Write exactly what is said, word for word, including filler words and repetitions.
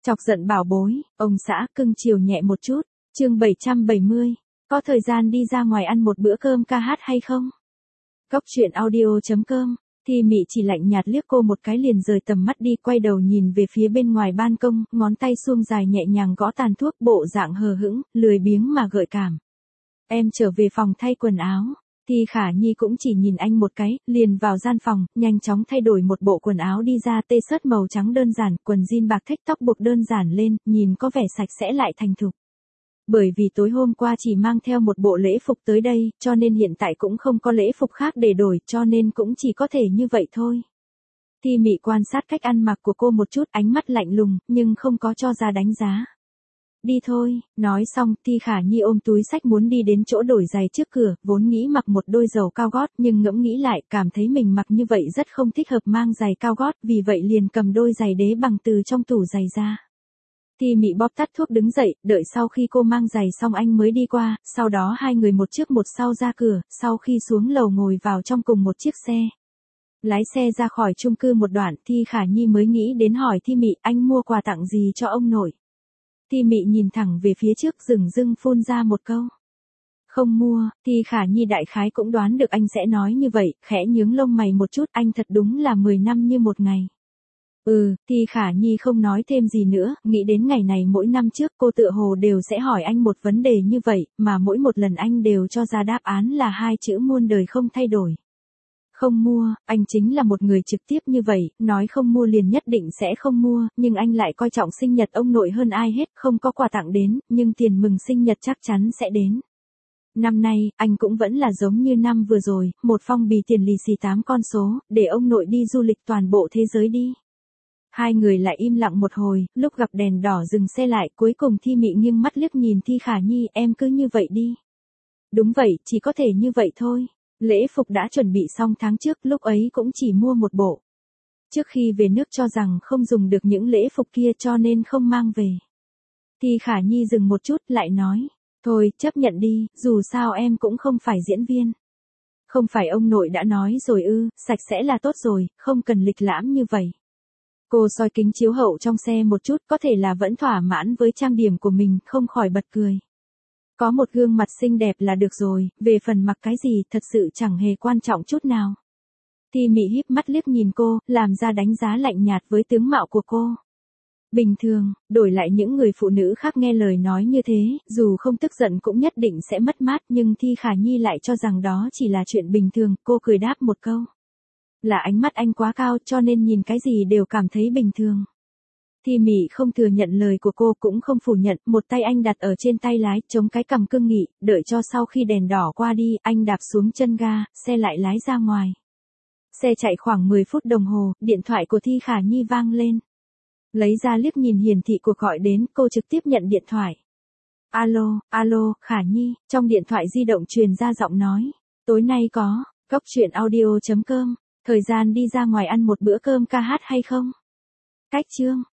Chọc giận bảo bối, ông xã cưng chiều nhẹ một chút. Chương bảy trăm bảy mươi. Có thời gian đi ra ngoài ăn một bữa cơm ca hát hay không? Cốc truyện audio chấm com. Thi Mị chỉ lạnh nhạt liếc cô một cái liền rời tầm mắt đi, quay đầu nhìn về phía bên ngoài ban công, ngón tay suông dài nhẹ nhàng gõ tàn thuốc, bộ dạng hờ hững, lười biếng mà gợi cảm. Em trở về phòng thay quần áo. Thi Khả Nhi cũng chỉ nhìn anh một cái, liền vào gian phòng, nhanh chóng thay đổi một bộ quần áo đi ra, tê sớt màu trắng đơn giản, quần jean bạc thách, tóc buộc đơn giản lên, nhìn có vẻ sạch sẽ lại thành thục. Bởi vì tối hôm qua chỉ mang theo một bộ lễ phục tới đây, cho nên hiện tại cũng không có lễ phục khác để đổi, cho nên cũng chỉ có thể như vậy thôi. Thi Mị quan sát cách ăn mặc của cô một chút, ánh mắt lạnh lùng, nhưng không có cho ra đánh giá. Đi thôi, nói xong, Thi Khả Nhi ôm túi xách muốn đi đến chỗ đổi giày trước cửa, vốn nghĩ mặc một đôi dầu cao gót, nhưng ngẫm nghĩ lại, cảm thấy mình mặc như vậy rất không thích hợp mang giày cao gót, vì vậy liền cầm đôi giày đế bằng từ trong tủ giày ra. Thi Mị bóp tắt thuốc đứng dậy, đợi sau khi cô mang giày xong anh mới đi qua, sau đó hai người một trước một sau ra cửa, sau khi xuống lầu ngồi vào trong cùng một chiếc xe. Lái xe ra khỏi chung cư một đoạn, Thi Khả Nhi mới nghĩ đến hỏi Thi Mị, anh mua quà tặng gì cho ông nội? Thi Mị nhìn thẳng về phía trước, dửng dưng phun ra một câu. Không mua. Thi Khả Nhi đại khái cũng đoán được anh sẽ nói như vậy, khẽ nhướng lông mày một chút, anh thật đúng là mười năm như một ngày. Ừ, Thi Khả Nhi không nói thêm gì nữa, nghĩ đến ngày này mỗi năm trước cô tựa hồ đều sẽ hỏi anh một vấn đề như vậy, mà mỗi một lần anh đều cho ra đáp án là hai chữ muôn đời không thay đổi. Không mua, anh chính là một người trực tiếp như vậy, nói không mua liền nhất định sẽ không mua, nhưng anh lại coi trọng sinh nhật ông nội hơn ai hết, không có quà tặng đến, nhưng tiền mừng sinh nhật chắc chắn sẽ đến. Năm nay, anh cũng vẫn là giống như năm vừa rồi, một phong bì tiền lì xì tám con số, để ông nội đi du lịch toàn bộ thế giới đi. Hai người lại im lặng một hồi, lúc gặp đèn đỏ dừng xe lại, cuối cùng Thi Mị nghiêng mắt liếc nhìn Thi Khả Nhi, em cứ như vậy đi. Đúng vậy, chỉ có thể như vậy thôi. Lễ phục đã chuẩn bị xong tháng trước, lúc ấy cũng chỉ mua một bộ. Trước khi về nước cho rằng không dùng được những lễ phục kia cho nên không mang về. Thi Khả Nhi dừng một chút, lại nói, thôi, chấp nhận đi, dù sao em cũng không phải diễn viên. Không phải ông nội đã nói rồi ư, sạch sẽ là tốt rồi, không cần lịch lãm như vậy. Cô soi kính chiếu hậu trong xe một chút, có thể là vẫn thỏa mãn với trang điểm của mình, không khỏi bật cười. Có một gương mặt xinh đẹp là được rồi, về phần mặc cái gì thật sự chẳng hề quan trọng chút nào. Thi Mị híp mắt liếc nhìn cô, làm ra đánh giá lạnh nhạt với tướng mạo của cô. Bình thường, đổi lại những người phụ nữ khác nghe lời nói như thế, dù không tức giận cũng nhất định sẽ mất mát, nhưng Thi Khả Nhi lại cho rằng đó chỉ là chuyện bình thường, cô cười đáp một câu. Là ánh mắt anh quá cao cho nên nhìn cái gì đều cảm thấy bình thường. Thi Mị không thừa nhận lời của cô cũng không phủ nhận, một tay anh đặt ở trên tay lái, chống cái cằm cương nghị, đợi cho sau khi đèn đỏ qua đi, anh đạp xuống chân ga, xe lại lái ra ngoài. Xe chạy khoảng mười phút đồng hồ, điện thoại của Thi Khả Nhi vang lên. Lấy ra liếc nhìn hiển thị cuộc gọi đến, cô trực tiếp nhận điện thoại. Alo, alo, Khả Nhi, trong điện thoại di động truyền ra giọng nói. Tối nay có, cốc truyện audio chấm com, thời gian đi ra ngoài ăn một bữa cơm ca hát hay không? Cách chương.